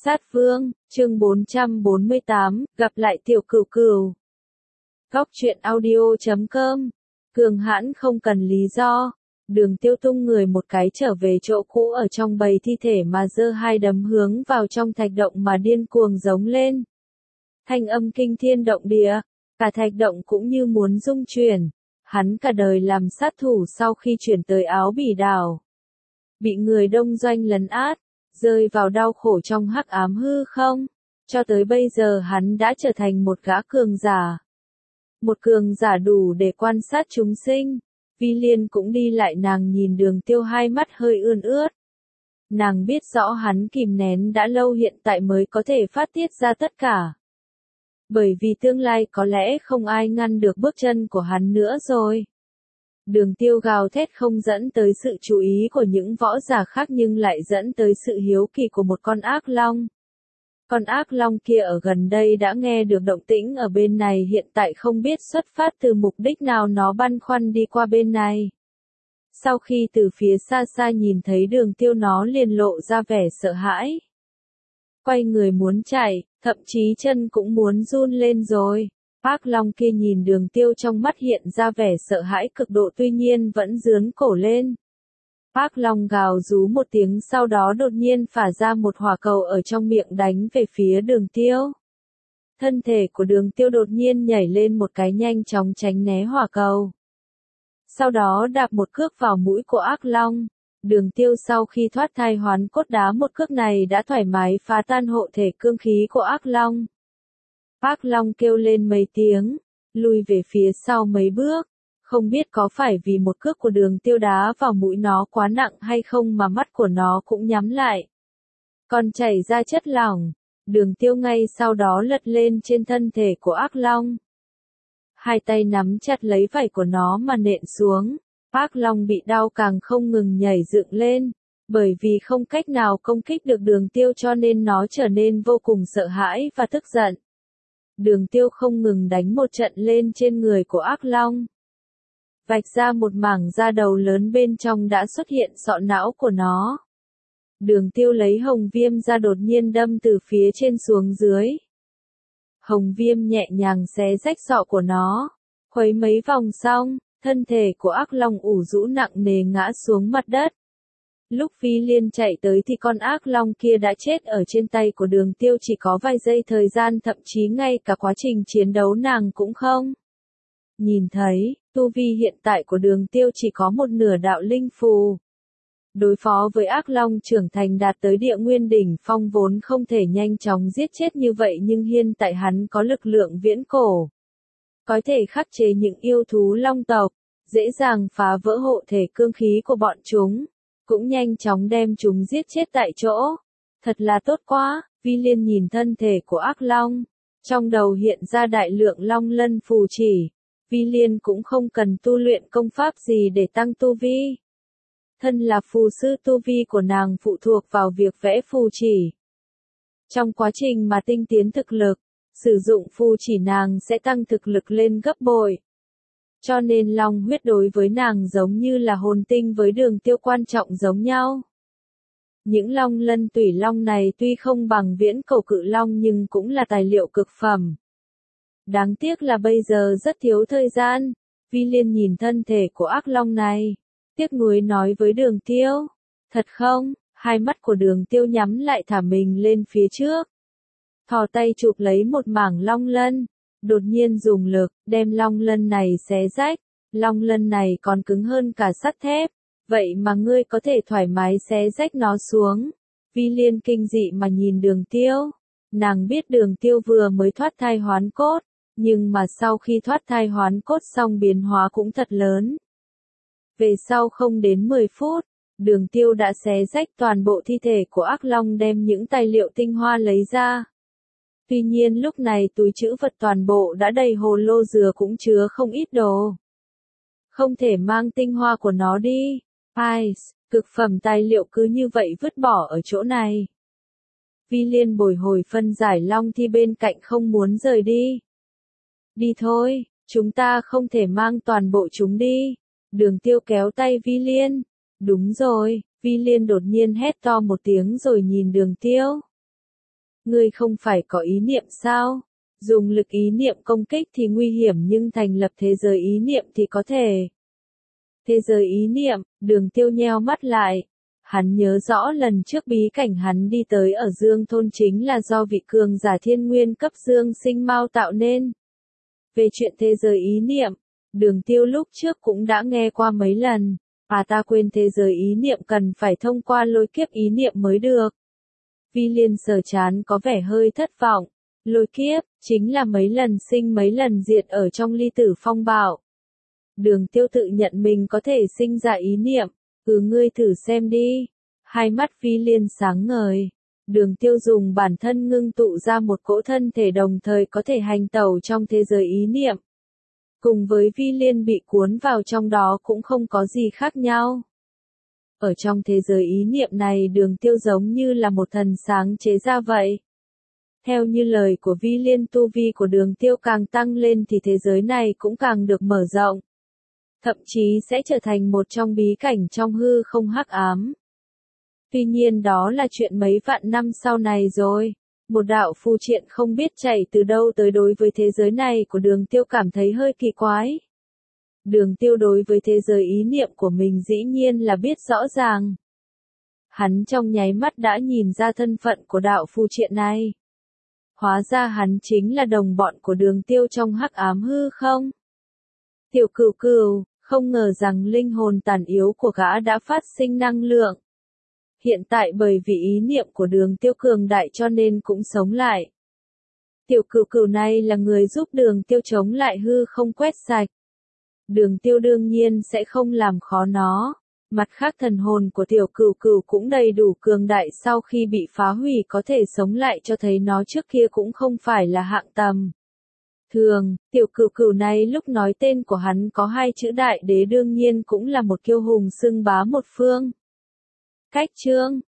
Sát Vương, chương 448, gặp lại Tiểu Cửu Cửu. Góc truyện audio.com. Cường hãn không cần lý do. Đường Tiêu tung người một cái trở về chỗ cũ ở trong bầy thi thể mà giơ hai đấm hướng vào trong thạch động mà điên cuồng giống lên. Thanh âm kinh thiên động địa, cả thạch động cũng như muốn rung chuyển. Hắn cả đời làm sát thủ sau khi chuyển tới Áo Bỉ đảo. Bị người đông doanh lấn át, rơi vào đau khổ trong hắc ám hư không. Cho tới bây giờ hắn đã trở thành một gã cường giả. Một cường giả đủ để quan sát chúng sinh. Vi Liên cũng đi lại, nàng nhìn Đường Tiêu, hai mắt hơi ươn ướt. Nàng biết rõ hắn kìm nén đã lâu, hiện tại mới có thể phát tiết ra tất cả. Bởi vì tương lai có lẽ không ai ngăn được bước chân của hắn nữa rồi. Đường Tiêu gào thét không dẫn tới sự chú ý của những võ giả khác nhưng lại dẫn tới sự hiếu kỳ của một con ác long. Con ác long kia ở gần đây đã nghe được động tĩnh ở bên này, hiện tại không biết xuất phát từ mục đích nào nó băn khoăn đi qua bên này. Sau khi từ phía xa xa nhìn thấy Đường Tiêu, nó liền lộ ra vẻ sợ hãi. Quay người muốn chạy, thậm chí chân cũng muốn run lên rồi. Ác long kia nhìn Đường Tiêu, trong mắt hiện ra vẻ sợ hãi cực độ, tuy nhiên vẫn giương cổ lên. Ác long gào rú một tiếng, sau đó đột nhiên phả ra một hỏa cầu ở trong miệng đánh về phía Đường Tiêu. Thân thể của Đường Tiêu đột nhiên nhảy lên một cái, nhanh chóng tránh né hỏa cầu. Sau đó đạp một cước vào mũi của ác long. Đường Tiêu sau khi thoát thai hoán cốt, đá một cước này đã thoải mái phá tan hộ thể cương khí của ác long. Ác long kêu lên mấy tiếng, lùi về phía sau mấy bước. Không biết có phải vì một cước của Đường Tiêu đá vào mũi nó quá nặng hay không mà mắt của nó cũng nhắm lại. Còn chảy ra chất lỏng. Đường Tiêu ngay sau đó lật lên trên thân thể của ác long. Hai tay nắm chặt lấy vảy của nó mà nện xuống. Ác long bị đau càng không ngừng nhảy dựng lên. Bởi vì không cách nào công kích được Đường Tiêu cho nên nó trở nên vô cùng sợ hãi và tức giận. Đường Tiêu không ngừng đánh một trận lên trên người của ác long. Vạch ra một mảng da đầu lớn, bên trong đã xuất hiện sọ não của nó. Đường Tiêu lấy hồng viêm ra, đột nhiên đâm từ phía trên xuống dưới. Hồng viêm nhẹ nhàng xé rách sọ của nó. Khuấy mấy vòng xong, thân thể của ác long ủ rũ nặng nề ngã xuống mặt đất. Lúc Vi Liên chạy tới thì con ác long kia đã chết ở trên tay của Đường Tiêu, chỉ có vài giây thời gian, thậm chí ngay cả quá trình chiến đấu nàng cũng không nhìn thấy. Tu vi hiện tại của Đường Tiêu chỉ có một nửa đạo linh phù. Đối phó với ác long trưởng thành đạt tới địa nguyên đỉnh phong vốn không thể nhanh chóng giết chết như vậy, nhưng hiện tại hắn có lực lượng viễn cổ. Có thể khắc chế những yêu thú long tộc, dễ dàng phá vỡ hộ thể cương khí của bọn chúng, cũng nhanh chóng đem chúng giết chết tại chỗ. Thật là tốt quá. Vi Liên nhìn thân thể của ác long, trong đầu hiện ra đại lượng long lân phù chỉ. Vi Liên cũng không cần tu luyện công pháp gì để tăng tu vi. Thân là phù sư, tu vi của nàng phụ thuộc vào việc vẽ phù chỉ. Trong quá trình mà tinh tiến thực lực, sử dụng phù chỉ nàng sẽ tăng thực lực lên gấp bội. Cho nên long huyết đối với nàng giống như là hồn tinh với Đường Tiêu quan trọng giống nhau. Những long lân tủy long này tuy không bằng viễn cổ cự long nhưng cũng là tài liệu cực phẩm. Đáng tiếc là bây giờ rất thiếu thời gian. Vi Liên nhìn thân thể của ác long này, tiếc nuối nói với Đường Tiêu. Thật không? Hai mắt của Đường Tiêu nhắm lại, thả mình lên phía trước. Thò tay chụp lấy một mảng long lân. Đột nhiên dùng lực, đem long lân này xé rách. Long lân này còn cứng hơn cả sắt thép. Vậy mà ngươi có thể thoải mái xé rách nó xuống. Vi Liên kinh dị mà nhìn Đường Tiêu. Nàng biết Đường Tiêu vừa mới thoát thai hoán cốt. Nhưng mà sau khi thoát thai hoán cốt xong biến hóa cũng thật lớn. Về sau không đến 10 phút, Đường Tiêu đã xé rách toàn bộ thi thể của ác long, đem những tài liệu tinh hoa lấy ra. Tuy nhiên lúc này túi trữ vật toàn bộ đã đầy, hồ lô dừa cũng chứa không ít đồ. Không thể mang tinh hoa của nó đi. Ai, cực phẩm tài liệu cứ như vậy vứt bỏ ở chỗ này. Vi Liên bồi hồi phân giải long thi bên cạnh, không muốn rời đi. Đi thôi, chúng ta không thể mang toàn bộ chúng đi. Đường Tiêu kéo tay Vi Liên. Đúng rồi. Vi Liên đột nhiên hét to một tiếng rồi nhìn Đường Tiêu. Ngươi không phải có ý niệm sao? Dùng lực ý niệm công kích thì nguy hiểm nhưng thành lập thế giới ý niệm thì có thể. Thế giới ý niệm, Đường Tiêu nheo mắt lại. Hắn nhớ rõ lần trước bí cảnh hắn đi tới ở Dương Thôn chính là do vị cường giả thiên nguyên cấp Dương Sinh Mao tạo nên. Về chuyện thế giới ý niệm, Đường Tiêu lúc trước cũng đã nghe qua mấy lần. Ta quên thế giới ý niệm cần phải thông qua lôi kiếp ý niệm mới được. Vi Liên sờ chán có vẻ hơi thất vọng. Lôi kiếp, chính là mấy lần sinh mấy lần diệt ở trong ly tử phong bạo. Đường Tiêu tự nhận mình có thể sinh ra ý niệm. Ngươi thử xem đi. Hai mắt Vi Liên sáng ngời. Đường Tiêu dùng bản thân ngưng tụ ra một cỗ thân thể đồng thời có thể hành tẩu trong thế giới ý niệm. Cùng với Vi Liên bị cuốn vào trong đó cũng không có gì khác nhau. Ở trong thế giới ý niệm này Đường Tiêu giống như là một thần sáng chế ra vậy. Theo như lời của Vi Liên, tu vi của Đường Tiêu càng tăng lên thì thế giới này cũng càng được mở rộng. Thậm chí sẽ trở thành một trong bí cảnh trong hư không hắc ám. Tuy nhiên đó là chuyện mấy vạn năm sau này rồi. Một đạo phù triện không biết chạy từ đâu tới đối với thế giới này của Đường Tiêu cảm thấy hơi kỳ quái. Đường Tiêu đối với thế giới ý niệm của mình dĩ nhiên là biết rõ ràng. Hắn trong nháy mắt đã nhìn ra thân phận của đạo phù triện này. Hóa ra hắn chính là đồng bọn của Đường Tiêu trong hắc ám hư không? Tiểu Cửu Cửu, không ngờ rằng linh hồn tàn yếu của gã đã phát sinh năng lượng. Hiện tại bởi vì ý niệm của Đường Tiêu cường đại cho nên cũng sống lại. Tiểu Cửu Cửu này là người giúp Đường Tiêu chống lại hư không quét sạch. Đường Tiêu đương nhiên sẽ không làm khó nó. Mặt khác thần hồn của Tiểu Cửu Cửu cũng đầy đủ cường đại, sau khi bị phá hủy có thể sống lại, cho thấy nó trước kia cũng không phải là hạng tầm thường. Tiểu Cửu Cửu này lúc nói tên của hắn có hai chữ đại đế đương nhiên cũng là một kiêu hùng xưng bá một phương. Cách chương